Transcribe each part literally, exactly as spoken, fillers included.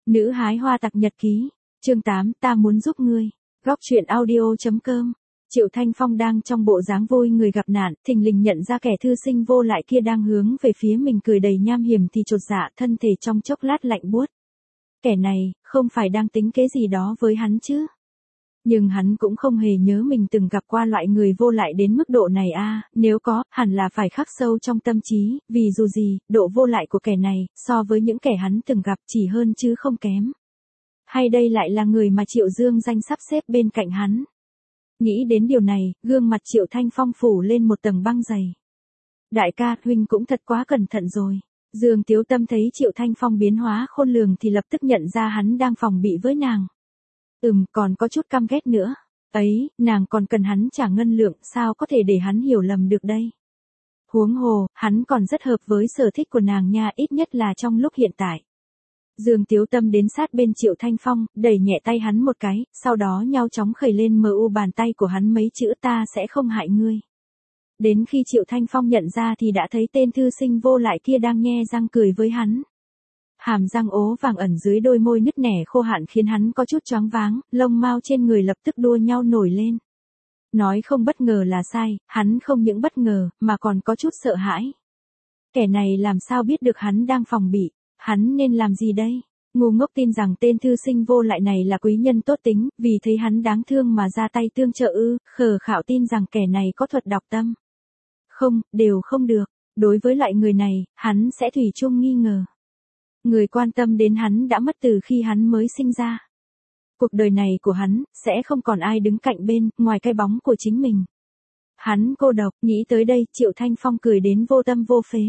Nữ hái hoa tặc nhật ký, chương tám, ta muốn giúp ngươi. Góc truyện audio chấm com. Triệu Thanh Phong đang trong bộ dáng vui người gặp nạn, thình lình nhận ra kẻ thư sinh vô lại kia đang hướng về phía mình cười đầy nham hiểm thì chột dạ, thân thể trong chốc lát lạnh buốt. Kẻ này, không phải đang tính kế gì đó với hắn chứ? Nhưng hắn cũng không hề nhớ mình từng gặp qua loại người vô lại đến mức độ này a, à, nếu có, hẳn là phải khắc sâu trong tâm trí, vì dù gì, độ vô lại của kẻ này, so với những kẻ hắn từng gặp chỉ hơn chứ không kém. Hay đây lại là người mà Triệu Dương Danh sắp xếp bên cạnh hắn? Nghĩ đến điều này, gương mặt Triệu Thanh Phong phủ lên một tầng băng dày. Đại ca, huynh cũng thật quá cẩn thận rồi. Dương Tiếu Tâm thấy Triệu Thanh Phong biến hóa khôn lường thì lập tức nhận ra hắn đang phòng bị với nàng. Ừm, còn có chút căm ghét nữa. Ấy, nàng còn cần hắn trả ngân lượng, sao có thể để hắn hiểu lầm được đây? Huống hồ, hắn còn rất hợp với sở thích của nàng nha, ít nhất là trong lúc hiện tại. Dương Tiếu Tâm đến sát bên Triệu Thanh Phong, đẩy nhẹ tay hắn một cái, sau đó nhao chóng khẩy lên mờ u bàn tay của hắn mấy chữ ta sẽ không hại ngươi. Đến khi Triệu Thanh Phong nhận ra thì đã thấy tên thư sinh vô lại kia đang nhe răng cười với hắn. Hàm răng ố vàng ẩn dưới đôi môi nứt nẻ khô hạn khiến hắn có chút choáng váng, lông mao trên người lập tức đua nhau nổi lên. Nói không bất ngờ là sai, hắn không những bất ngờ, mà còn có chút sợ hãi. Kẻ này làm sao biết được hắn đang phòng bị, hắn nên làm gì đây? Ngu ngốc tin rằng tên thư sinh vô lại này là quý nhân tốt tính, vì thấy hắn đáng thương mà ra tay tương trợ ư, khờ khạo tin rằng kẻ này có thuật đọc tâm. Không, đều không được, đối với loại người này, hắn sẽ thủy chung nghi ngờ. Người quan tâm đến hắn đã mất từ khi hắn mới sinh ra. Cuộc đời này của hắn, sẽ không còn ai đứng cạnh bên, ngoài cái bóng của chính mình. Hắn cô độc, nghĩ tới đây, Triệu Thanh Phong cười đến vô tâm vô phế.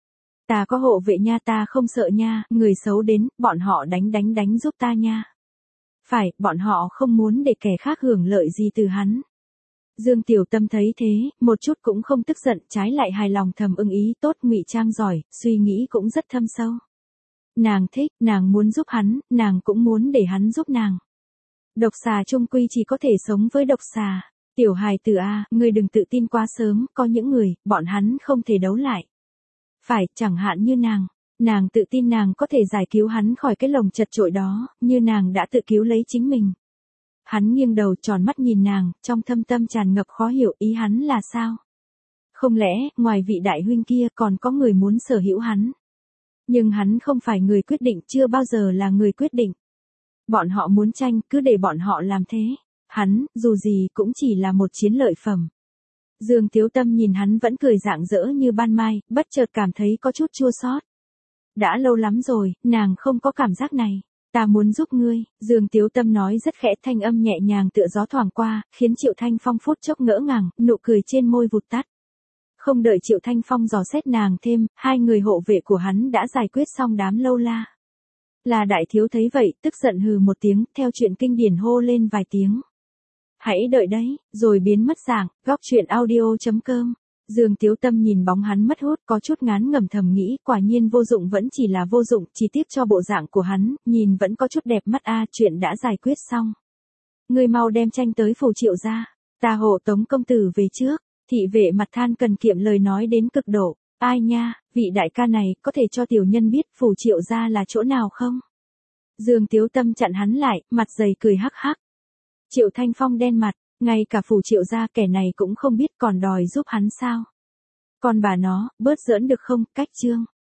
Ta có hộ vệ nha, ta không sợ nha, người xấu đến, bọn họ đánh đánh đánh giúp ta nha. Phải, bọn họ không muốn để kẻ khác hưởng lợi gì từ hắn. Dương Tiểu Tâm thấy thế, một chút cũng không tức giận, trái lại hài lòng thầm ưng ý, tốt, ngụy trang giỏi, suy nghĩ cũng rất thâm sâu. Nàng thích, nàng muốn giúp hắn, nàng cũng muốn để hắn giúp nàng. Độc xà chung quy chỉ có thể sống với độc xà. Tiểu hài tử a, ngươi đừng tự tin quá sớm, có những người, bọn hắn không thể đấu lại. Phải, chẳng hạn như nàng. Nàng tự tin nàng có thể giải cứu hắn khỏi cái lồng chật chội đó, như nàng đã tự cứu lấy chính mình. Hắn nghiêng đầu tròn mắt nhìn nàng, trong thâm tâm tràn ngập khó hiểu, ý hắn là sao? Không lẽ, ngoài vị đại huynh kia còn có người muốn sở hữu hắn? Nhưng hắn không phải người quyết định, chưa bao giờ là người quyết định. Bọn họ muốn tranh, cứ để bọn họ làm thế. Hắn, dù gì cũng chỉ là một chiến lợi phẩm. Dương Tiếu Tâm nhìn hắn vẫn cười rạng rỡ như ban mai, bất chợt cảm thấy có chút chua xót. Đã lâu lắm rồi, nàng không có cảm giác này. Ta muốn giúp ngươi, Dương Tiếu Tâm nói rất khẽ, thanh âm nhẹ nhàng tựa gió thoảng qua, khiến Triệu Thanh Phong phút chốc ngỡ ngàng, nụ cười trên môi vụt tắt. Không đợi Triệu Thanh Phong dò xét nàng thêm, hai người hộ vệ của hắn đã giải quyết xong đám lâu la. Là đại thiếu thấy vậy, tức giận hừ một tiếng, theo chuyện kinh điển hô lên vài tiếng. Hãy đợi đấy, rồi biến mất dạng, góc truyện audio chấm com. Dương Tiếu Tâm nhìn bóng hắn mất hút, có chút ngán ngẩm thầm nghĩ, quả nhiên vô dụng vẫn chỉ là vô dụng, chỉ tiếc cho bộ dạng của hắn, nhìn vẫn có chút đẹp mắt a, à, chuyện đã giải quyết xong. Ngươi mau đem tranh tới phủ Triệu ra, ta hộ tống công tử về trước. Thị vệ mặt than cần kiệm lời nói đến cực độ, ai nha, vị đại ca này, có thể cho tiểu nhân biết phủ Triệu ra là chỗ nào không? Dương Tiếu Tâm chặn hắn lại, mặt dày cười hắc hắc. Triệu Thanh Phong đen mặt, ngay cả phủ Triệu ra kẻ này cũng không biết còn đòi giúp hắn sao? Còn bà nó, bớt giỡn được không, cách chương.